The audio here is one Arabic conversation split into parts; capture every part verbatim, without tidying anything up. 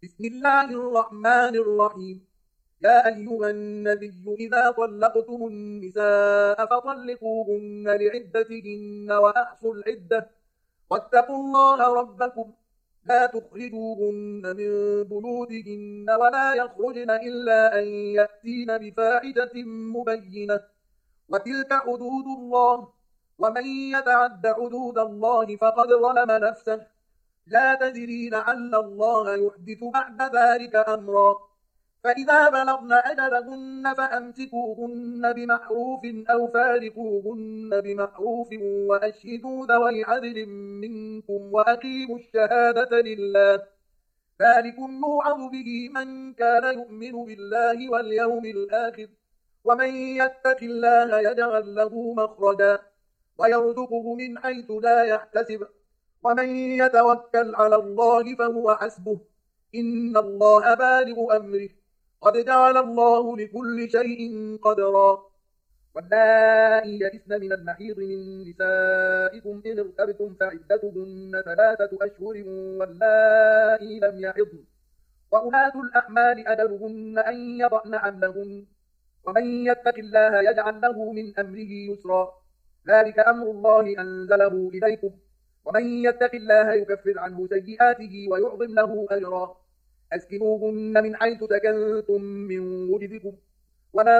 بسم الله الرحمن الرحيم. يا أيها النبي إذا طلقتم النساء فطلقوهن لعدتهن وأحصوا العدة واتقوا الله ربكم لا تخرجوهن من بيوتهن ولا يخرجن إلا أن يأتين بفاحشة مبينة وتلك حدود الله ومن يتعد حدود الله فقد ظلم نفسه لا تدري لعل الله يحدث بعد ذلك أمرا فإذا بلغن أجلهن فأمسكوهن بمعروف أو فارقوهن بمعروف وأشهدوا ذوي عدل منكم وأقيموا الشهادة لله ذلكم يوعظ به من كان يؤمن بالله واليوم الآخر ومن يتق الله يجعل له مخرجا ويرزقه من حيث لا يحتسب ومن يتوكل على الله فهو حسبه إن الله بالغ أمره قد جعل الله لكل شيء قدرا واللائي يئسن من المحيض من نسائكم إن ارتبتم فعدتهن ثلاثة أشهر واللائي لم يحضن وأولاة الأحمال أجلهن أن يضعن حملهن ومن يتق الله يجعل له من أمره يسرا ذلك أمر الله أنزله إليكم ومن يتق الله يكفر عنه سيئاته ويعظم له أجرا أسكنوهن من حيث سكنتم من وجدكم ولا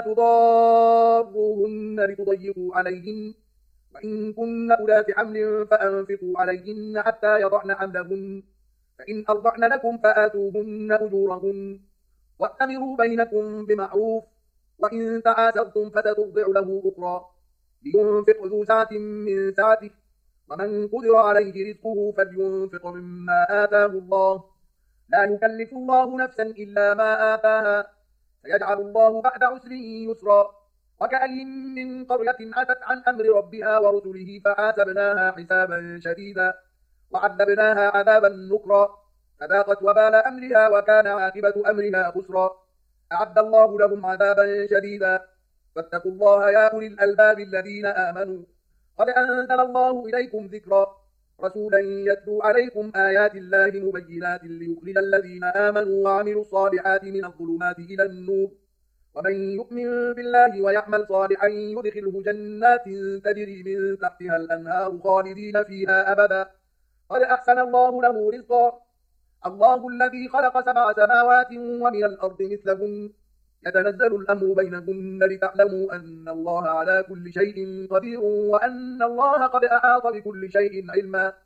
تضاروهن لتضيقوا عليهن وإن كن أولات حمل فأنفقوا عليهن حتى يضعن حملهن فإن أرضعن لكم فآتوهن أجورهن وأتمروا بينكم بمعروف وإن تعاسرتم فترضع له أخرى لينفق ذو سعة من سعته ومن قدر عليه رزقه فلينفق مما آتاه الله لا يكلف الله نفسا إلا ما آتاها سيجعل الله بعد عسر يسرا وكأين من قرية عتت عن أمر ربها ورسله فحاسبناها حسابا شديدا وعذبناها عذابا نكرا فذاقت وبال أمرها وكان عاقبة أمرها خسرا أعد الله لهم عذابا شديدا فاتقوا الله يا أولي الألباب الذين آمنوا قد أنزل الله إليكم ذكرا رسولا يتلو عليكم آيات الله مبينات ليخرج الذين آمنوا وعملوا الصالحات من الظلمات إلى النور ومن يؤمن بالله ويعمل صالحا يدخله جنات تجري من تحتها الأنهار خالدين فيها أبدا قد أحسن الله له رزقا الله الذي خلق سبع سماوات ومن الأرض مثلهن يتنزل الأمر بينهن لتعلموا أن الله على كل شيء قدير وأن الله قد أحاط بكل شيء علما